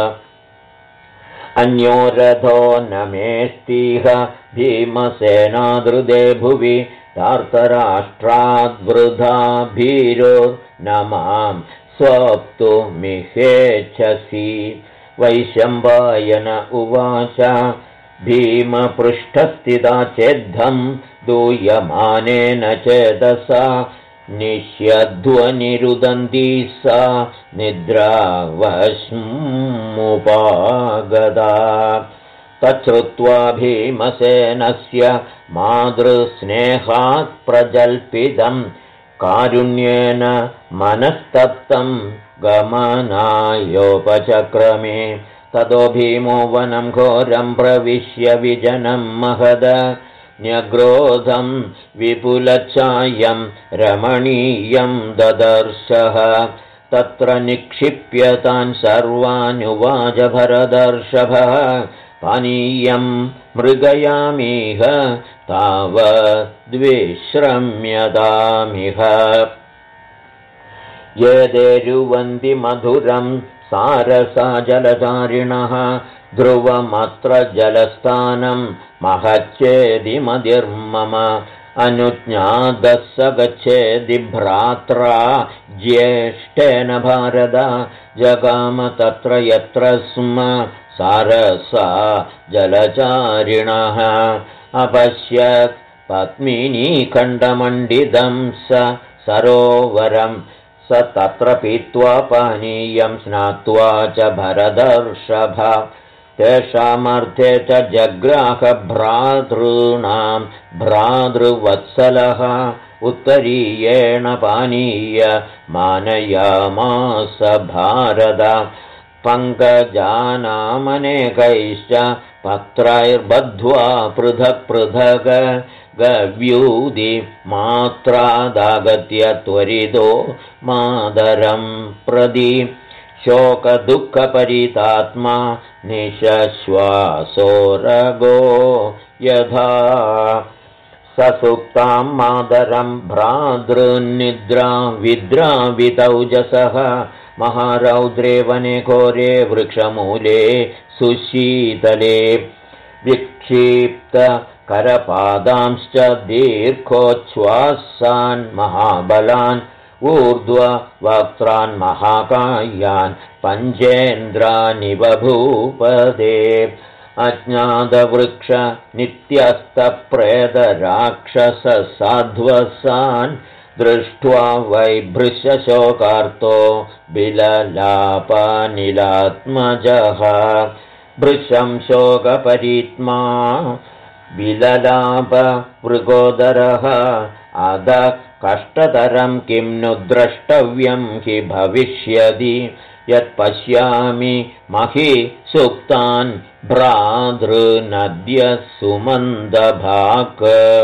अन्यो रथो न मेस्तिह भीमसेनादृदे भुवि तार्तराष्ट्राद्वृथा भीरो न मां स्वप्तुमिहेच्छसि वैशम्पायन उवाच भीमपृष्ठस्थिता चेद्धं दूयमानेन चेदसा निश्यध्वनिरुदन्ती सा निद्रावश्मुपागता तच्छ्रुत्वा भीमसेनस्य मातृस्नेहात् प्रजल्पितं कारुण्येन मनस्तप्तं गमनायोपचक्रमे ततो भीमो वनं घोरं प्रविश्य विजनं महद न्यग्रोधं विपुलच्छायं रमणीयं ददर्शः तत्र निक्षिप्य तान् सर्वानुवाच भरदर्षभः पानीयं मृगयामिह तावद्विश्रम्यतामिह ये देरुवन्ति मधुरं सारसा जलधारिणः ध्रुवमत्र जलस्थानं महच्चेदि मदिर्मम अनुज्ञातः स गच्छेदि भ्रात्रा ज्येष्ठेन भारत जगाम तत्र यत्र स्म सारसा जलचारिणः अपश्यत् पद्मिनीखण्डमण्डितं स सरोवरं स तत्र पीत्वा पानीयं स्नात्वा च भरदर्षभ तेषामर्थे च जग्राहभ्रातॄणां भ्रातृवत्सलः उत्तरीयेण पानीय मानयामास भारत पङ्कजानामनेकैश्च पत्रैर्बद्ध्वा पृथक् पृथक् गव्यूदि मात्रादागत्य त्वरितो मादरं प्रदि शोकदुःखपरितात्मा निश्वासोरगो यथा ससुप्तां मादरं भ्रातृन्निद्रा विद्रावितौजसः महारौद्रे वने घोरे वृक्षमूले सुशीतले विक्षिप्तकरपादांश्च दीर्घोच्छ्वासान् महाबलान् ऊर्ध्ववक्त्रान् महाकायान् पञ्चेन्द्रानिव भूपदे अज्ञातवृक्ष नित्यस्तप्रेतराक्षससाध्वसान् दृष्ट्वा वैभृशशोकार्तो बिललापनिलात्मजः भृशं शोकपरीत्मा बिललापवृकोदरः अधः कष्टतरं किं नु द्रष्टव्यं हि भविष्यति यत्पश्यामि महि सुक्तान् भ्रातृनद्य सुमन्दभाक्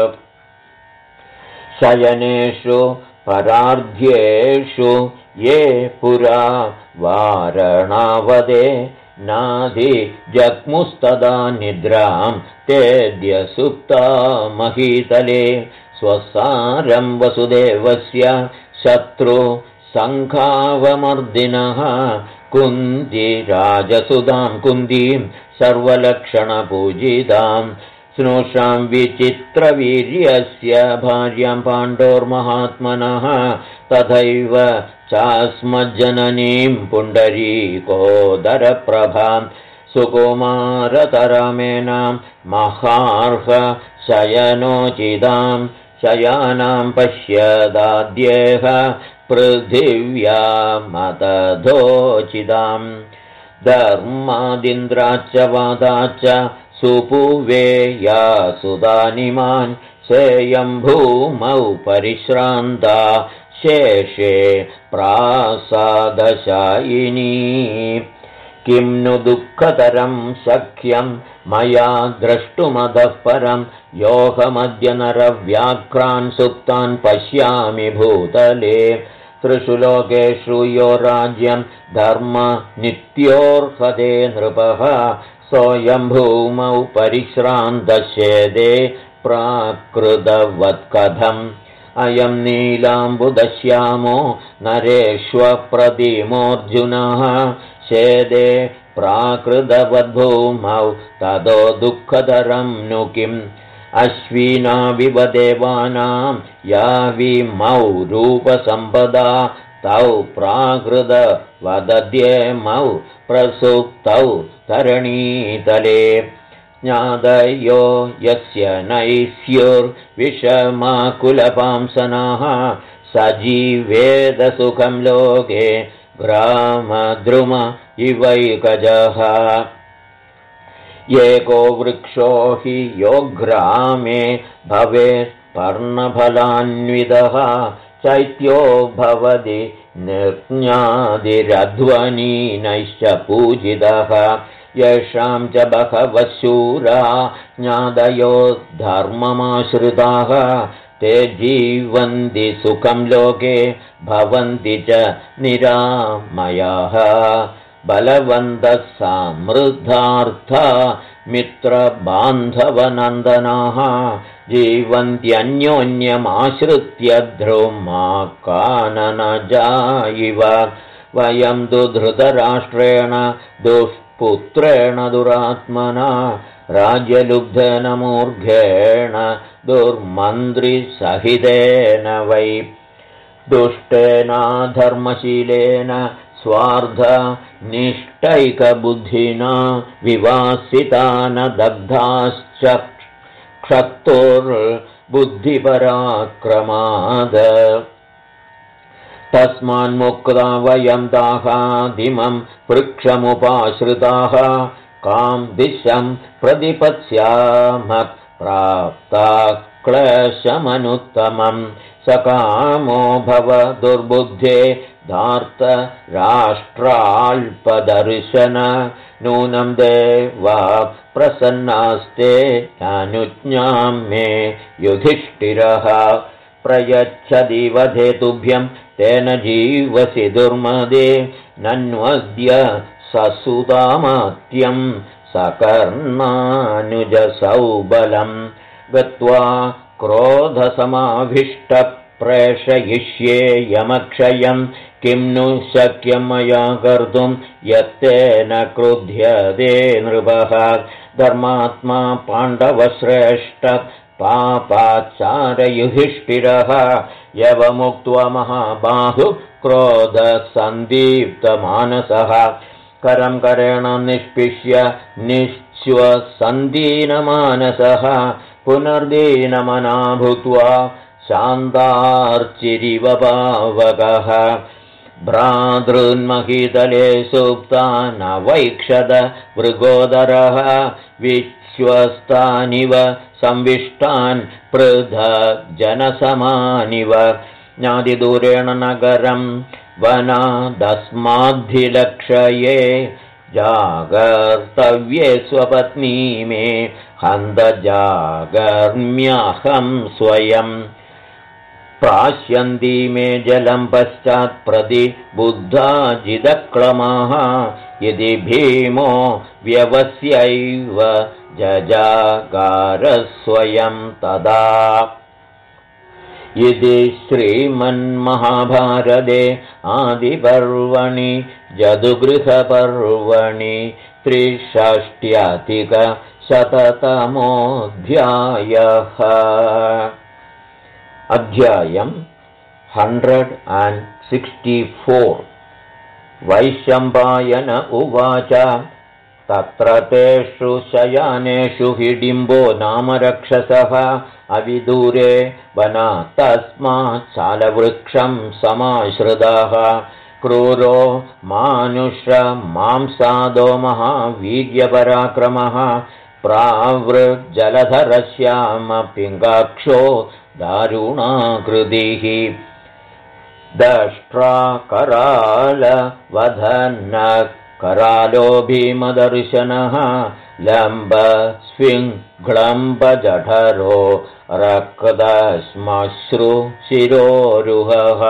शयनेषु परार्ध्येषु ये पुरा वारणावदे नाधि जग्मुस्तदा निद्रां तेद्य सुप्ता महीतले स्वसारं वसुदेवस्य शत्रु सङ्घावमर्दिनः कुन्तीराजसुधां कुन्दीं सर्वलक्षणपूजितां स्नुषां विचित्रवीर्यस्य भार्यां पाण्डोर्महात्मनः तथैव चास्मज्जननीं पुण्डरीकोदरप्रभां सुकुमारतरामेनां महार्ह शयनोचितां शयानां पश्यदाद्येह पृथिव्यामतधोचितां धर्मादिन्द्राच्च वादाच्च सुपुवेया सुदानिमान् सेयं भूमौ परिश्रान्ता शेषे प्रासादशायिनी किं नु दुःखतरं सख्यं मया द्रष्टुमदः परं योऽहमद्य नरव्याघ्रान् सुप्तान् पश्यामि भूतले त्रिषु लोकेषु यो राज्यं धर्म नित्योर्हदे नृपः सोऽयं भूमौ परिश्रान्तशेदे प्राकृतवत्कथम् अयं नीलाम्बुदश्यामो नरेष्वप्रतिमोऽर्जुनः शेदे प्राकृतवद्भूमौ ततो दुःखतरं नु किम् अश्विनाविव देवानां याविमौ रूपसम्पदा तौ प्राकृतवदद्येमौ प्रसुप्तौ तरणीतले ज्ञादयो यस्य नैस्युर्विषमाकुलपांसनाः सजीवेदसुखं लोके ग्रामद्रुम इवैकजः एको वृक्षो हि यो ग्रामे भवेत् पर्णफलान्वितः चैत्यो भवति निर्ज्ञादिरध्वनीनैश्च पूजितः येषां च बहवः शूरा ज्ञादयो धर्ममाश्रिताः ते जीवन्ति सुखं लोके भवन्ति च निरामयाः बलवन्तः समृद्धार्था मित्रबान्धवनन्दनाः जीवन्त्यन्योन्यमाश्रित्य ध्रुमा काननजा इव वयं तु धृतराष्ट्रेण दुष्पुत्रेण दुरात्मना राज्यलुब्धेन मूर्घेण दुर्मन्त्रिसहितेन वै दुष्टेनाधर्मशीलेन स्वार्थनिष्ठैकबुद्धिना विवासितान दग्धाश्च क्षत्तुर्बुद्धिपराक्रमाद तस्मान्मुक्ता वयं दाहादिमं वृक्षमुपाश्रिताः कां दिशं प्रतिपत्स्यामः प्राप्ता क्लेशमनुत्तमं सकामो भव दुर्बुद्धे धार्त राष्ट्राल्पदर्शन नूनं देवा प्रसन्नास्ते अनुज्ञां मे युधिष्ठिरः प्रयच्छदि वधे तुभ्यं तेन जीवसि दुर्मदे नन्वद्य ससुतामात्यं सकर्णानुजसौबलं गत्वा क्रोधसमाभिष्टप्रेषयिष्ये यमक्षयं किं नु शक्यं मया कर्तुं यत्तेन क्रुध्यते नृपः धर्मात्मा पाण्डवश्रेष्ठ पापाचारयुधिष्ठिरः यवमुक्त्वा महाबाहु क्रोधसन्दीप्तमानसः करं करेण निष्पिष्य निश्वसन्दीनमानसः पुनर्दीनमना भूत्वा शान्तार्चिरिव पावकः भ्रातॄन्महीतले सुप्ता न वैक्षत मृगोदरः विश्वस्तानिव संविष्टान् पृथग्जनसमानिव ज्ञातिदूरेण नगरं वनादस्माद्भिलक्षये जागर्तव्ये स्वपत्नी मे हन्तजागर्म्यहं स्वयं प्राश्यन्ति मे जलं पश्चात्प्रति बुद्धाजिदक्लमाः यदि भीमो व्यवस्यैव जजागारस्वयं तदा इति श्रीमन्महाभारते आदिपर्वणि जदुगृहपर्वणि 63-शततमोऽध्यायः अध्यायम् 164 वैशम्पायन उवाच तत्र तेषु शयानेषु हिडिम्बो नाम रक्षसः अविदूरे वनात् तस्मात् शालवृक्षं समाश्रितः क्रूरो मानुषमांसादो महावीर्यपराक्रमः प्रावृज्जलधरश्यामपिङ्गाक्षो दारुणाकृतिः दष्ट्रा करालवधन्नः करालो भीमदर्शनः लम्बस्फिङ्ग्लम्बजठरो रक्तश्मश्रुशिरोरुहः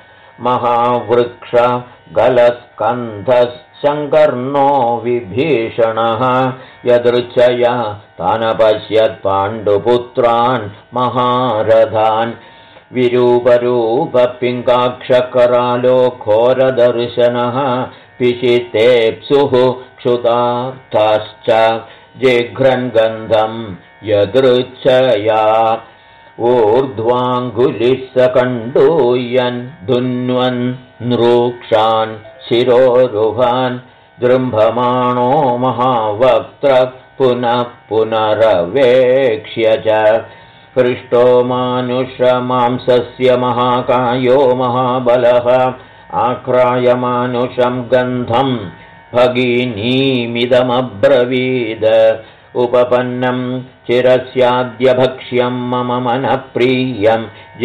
महावृक्षगलस्कन्धश्चङ्कर्णो विभीषणः यदृच्छया तानपश्यत् पाण्डुपुत्रान् महारथान् विरूपरूपपिङ्गाक्षकरालो घोरदर्शनः पिशितेप्सुः क्षुतार्थाश्च जिघ्रन् गन्धं यदृच्छया ऊर्ध्वाङ्गुलिः सकण्डूयन् धुन्वन् नृक्षान् शिरोरुहान् जृम्भमाणो महावक्त्र पुनः पुनरवेक्ष्य च हृष्टो मानुषमांसस्य महाकायो महाबलः आक्रायमानुषं गन्धं भगिनीमिदमब्रवीद उपपन्नं चिरस्याद्य मम मनः प्रियं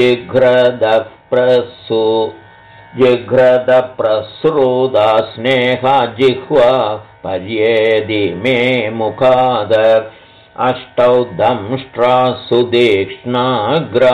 जिघ्रदप्रसृदा स्नेहा जिह्वा पर्येदि मे मुखाद अष्टौ दंष्ट्रासुदीक्ष्णाग्रा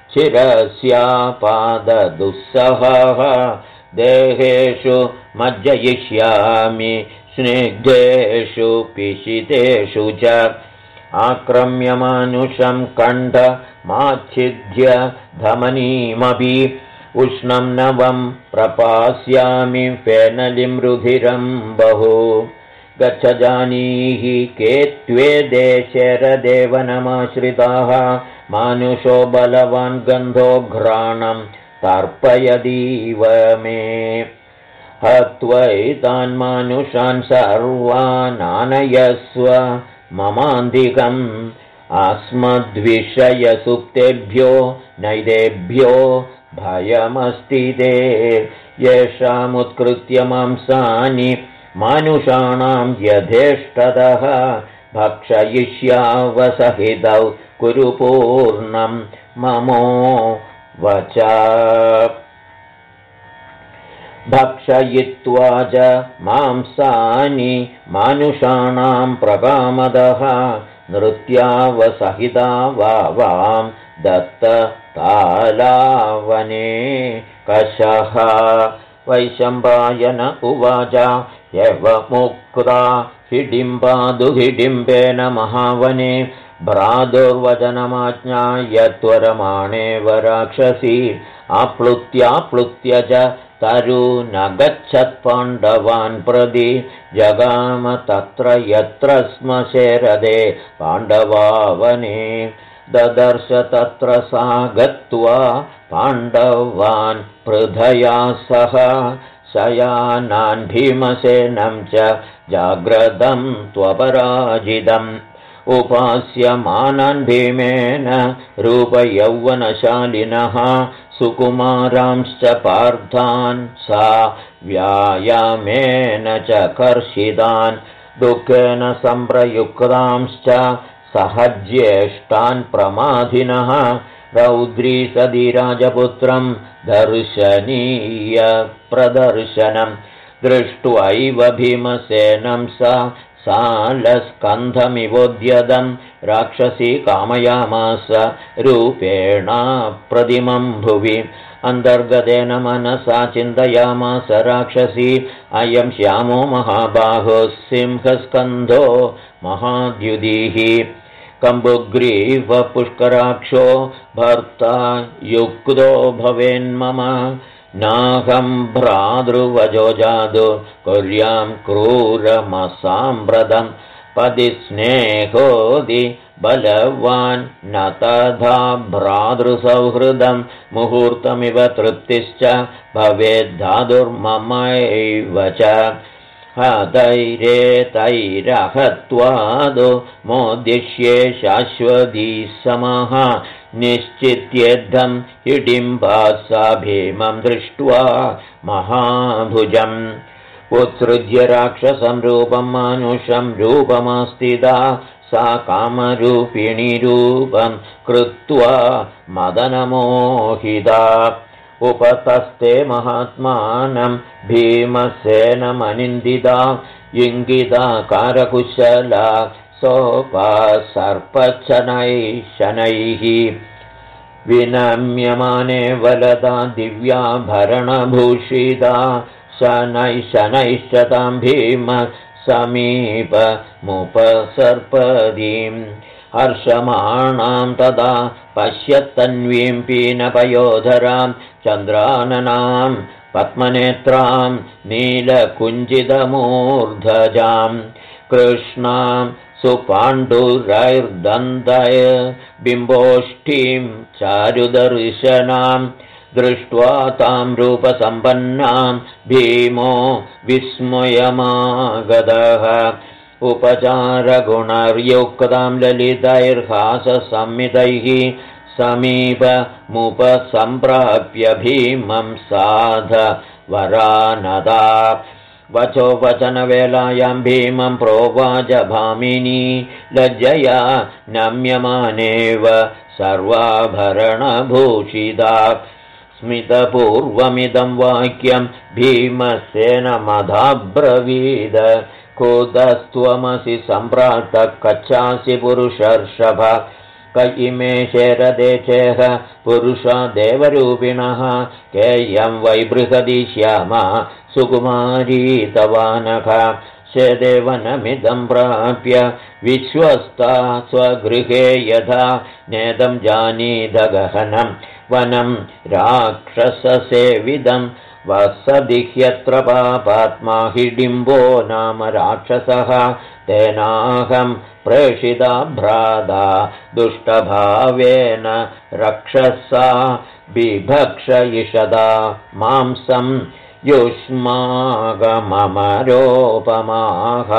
चिरस्यापाददुस्सहः देहेषु मज्जयिष्यामि स्निग्धेषु पिशितेषु च आक्रम्यमानुषं कण्ठमाच्छिद्य धमनीमपि उष्णं नवं प्रपास्यामि फेनलिं रुधिरं बहु गच्छ जानीहि के त्वेदे शरदेवनमाश्रिताः मानुषो बलवान् गन्धो घ्राणं तर्पयदीव मे हत्वैतान् मानुषान् सर्वानानयस्व ममान्तिकम् अस्मद्विषयसुप्तेभ्यो नैदेभ्यो भयमस्ति ते येषामुत्कृत्य मांसानि मानुषाणां यथेष्टतः भक्षयिष्यावसहितौ कुरु पूर्णं ममो वच भक्षयित्वा च मांसानि मानुषाणां प्रकामदः नृत्यावसहिता वां दत्ततालावने कशः वैशम्पायन उवाच एवमुक्ता हिडिम्बादुहिडिम्बेन महावने भ्रातुर्वचनमाज्ञाय त्वरमाणेव राक्षसी आप्लुत्याप्लुत्य च तरुनगच्छत्पाण्डवान् प्रति जगाम तत्र यत्र स्म शरदे पाण्डवावने ददर्श तत्र सा गत्वा पाण्डवान् पृथया सह शयानान् भीमसेनं च जाग्रतं त्वपराजितम् उपास्यमानान् भीमेन रूपयौवनशालिनः सुकुमारांश्च पार्थान् सा व्यायामेन च कर्षितान् दुःखेन सम्प्रयुक्तांश्च सहज्येष्टान् प्रमाधिनः रौद्री सदी राजपुत्रं दर्शनीय प्रदर्शनं दृष्ट्वैव भीमसेनं सा सालस्कन्धमिवोद्यतं राक्षसी कामयामास रूपेणा प्रतिमं भुवि अन्तर्गतेन मनसा चिन्तयामास राक्षसी अयं श्यामो महाबाहो सिंहस्कन्धो महाद्युदिः कम्बुग्रीवपुष्कराक्षो भर्ता युक्तो भवेन्मम नाहं भ्रातृवजो जादु कुर्यां क्रूरमसाम्प्रदं पदिस्नेहोदि बलवान् न तथा भ्रातृसौहृदं मुहूर्तमिव तृप्तिश्च भवेद्धातुर्ममैव च हतैरेतैरहत्वादो मोदिष्ये शाश्वती समः निश्चित्येद्धं हिडिम्बा सा भीमं दृष्ट्वा महाभुजम् उत्सृज्य राक्षसं रूपं मानुषं रूपमास्तिदा सा कामरूपिणी रूपं कृत्वा मदनमोहिता उपतस्ते महात्मानं भीमसेनमनिन्दिता इङ्गिता कारकुशला सोपासर्पशनैः शनैः विनम्यमाने वलदा दिव्याभरणभूषिता शनैः शनैश्च तां भीम समीपमुपसर्पदीम् हर्षमाणां तदा पश्यत्तन्वीं पीनपयोधरां चन्द्राननां पद्मनेत्रां नीलकुञ्जितमूर्धजां कृष्णां सुपाण्डुरैर्दन्तय बिम्बोष्ठीं चारुदर्शनां दृष्ट्वा तां रूपसम्पन्नां भीमो विस्मयमागतः उपचारगुणर्युक्तां ललितैर्हाससंमितैः समीपमुपसम्प्राप्य भीमं साध वरानदा वचो वचनवेलायां भीमं प्रोवाच भामिनी लज्जया नम्यमानेव सर्वाभरणभूषिता स्मितपूर्वमिदं वाक्यं भीमसेनमधाब्रवीद कुतस्त्वमसि सम्प्राप्तः कच्छासि पुरुषर्षभ क इमे शरदे चेह पुरुषा देवरूपिणः केयं वै बृहदी श्यामा सुकुमारी तवानघ शेदेवनमिदं प्राप्य विश्वस्ता स्वगृहे यथा नेदं जानीद गहनं वनं राक्षससेविदं वसति ह्यत्र पापात्मा हिडिम्बो नाम राक्षसः तेनाहं प्रेषिता भ्राता दुष्टभावेन रक्षसा बिभक्षयिषदा मांसं युष्माकममरोपमाः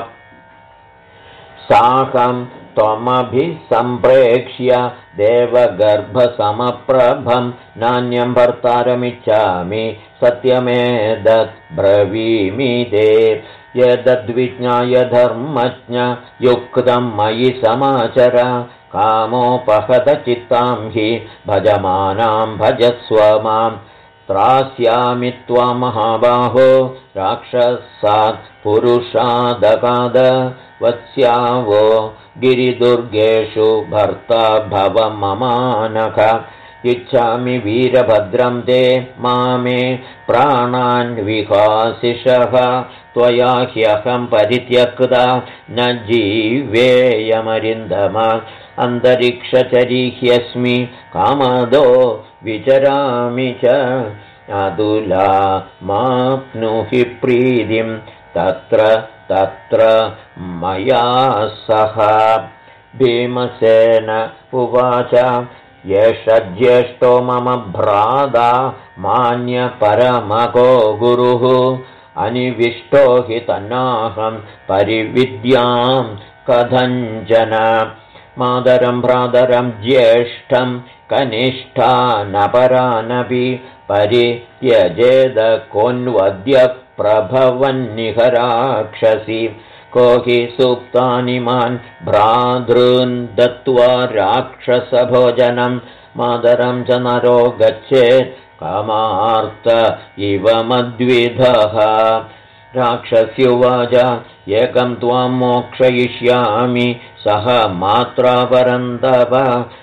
साहं त्वमभिसम्प्रेक्ष्य देवगर्भसमप्रभं नान्यं भर्तारमिच्छामि सत्यमेतत् ब्रवीमि ते यदद्विज्ञाय धर्मज्ञ युक्तं मयि समाचर कामोपहतचित्तां हि भजमानां भजस्व मां त्रास्यामि त्वां महाबाहो राक्षसात् पुरुषादकाद वत्स्यावो गिरिदुर्गेषु भर्ता भव ममानख इच्छामि वीरभद्रं ते मामे प्राणान् विहासिषः त्वया ह्यहं परित्यक्ता न जीवेयमरिन्दम अन्तरिक्षचरी ह्यस्मि कामदो विचरामि च अदुला माप्नुहि प्रीतिं तत्र तत्र मया सह भीमसेन उवाच एष ज्येष्ठो मम भ्राता मान्यपरमको गुरुः अनिविष्टो हि तन्नाहं परिविद्यां कथञ्चन मातरं भ्रातरं ज्येष्ठं कनिष्ठानपरानपि परित्यजेद कोन्वद्य प्रभवन्निह राक्षसि को हि सुप्तानि मान् भ्रातॄन् दत्त्वा राक्षसभोजनं मातरं च नरो गच्छेत् कामार्त इव मद्विधः राक्षस्युवाच एकं त्वां मोक्षयिष्यामि सह मात्रा परन्तप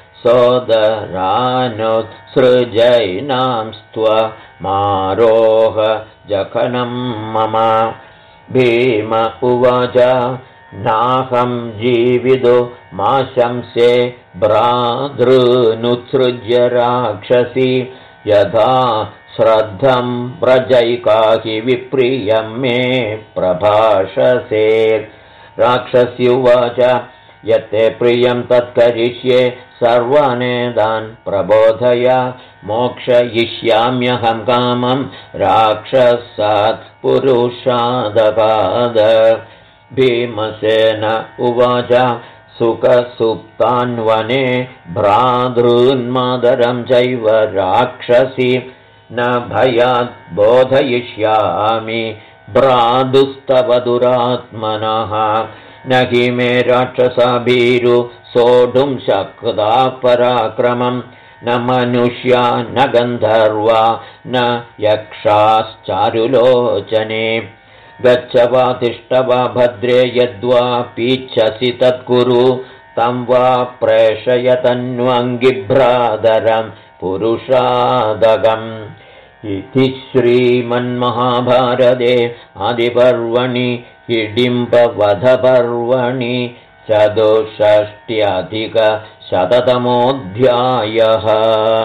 सोदरानुत्सृजैनांस्त्वमारोह जखनं मम भीम उवाच नाहं जीविदो मा शंसे भ्रातॄनुत्सृज्य राक्षसी यथा श्रद्धं व्रजैकाहि विप्रियं मे प्रभाषसे राक्षस्युवाच यत्ते प्रियं तत्करिष्ये सर्वानेदान् प्रबोधय मोक्षयिष्याम्यहं कामं राक्षसात् पुरुषादपाद भीमसेन उवाच सुखसुप्तान्वने भ्रातॄन्मातरं चैव राक्षसी न भयात् बोधयिष्यामि भ्रातुस्तव दुरात्मनः न हि मे राक्षसाभीरु सोढुं शक्ता पराक्रमं न मनुष्या न गन्धर्वा न यक्षाश्चारुलोचने गच्छ वा तिष्ठ वा भद्रे यद्वा पीच्छसि तत्कुरु तं वा प्रेषय तन्वङ्गिभ्रातरं पुरुषादगम् इति श्रीमन्महाभारते आदिपर्वणि हिडिम्बवधपर्वणि 64 अधिक 100तमोऽध्यायः।